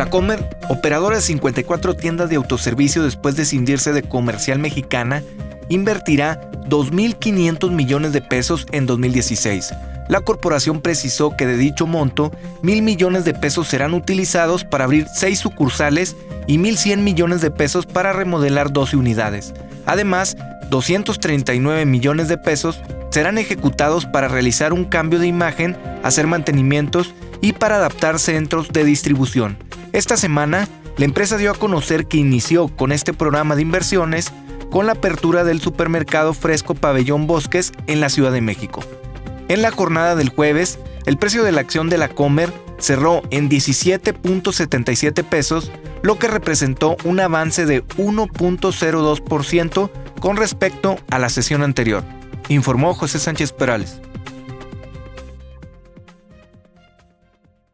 La Comer, operadora de 54 tiendas de autoservicio después de escindirse de Comercial Mexicana, invertirá 2.500 millones de pesos en 2016. La corporación precisó que de dicho monto, 1.000 millones de pesos serán utilizados para abrir 6 sucursales y 1.100 millones de pesos para remodelar 12 unidades. Además, 239 millones de pesos serán ejecutados para realizar un cambio de imagen, hacer mantenimientos y para adaptar centros de distribución. Esta semana, la empresa dio a conocer que inició con este programa de inversiones con la apertura del supermercado Fresco Pabellón Bosques en la Ciudad de México. En la jornada del jueves, el precio de la acción de La Comer cerró en 17.77 pesos, lo que representó un avance de 1.02% con respecto a la sesión anterior, informó José Sánchez Perales.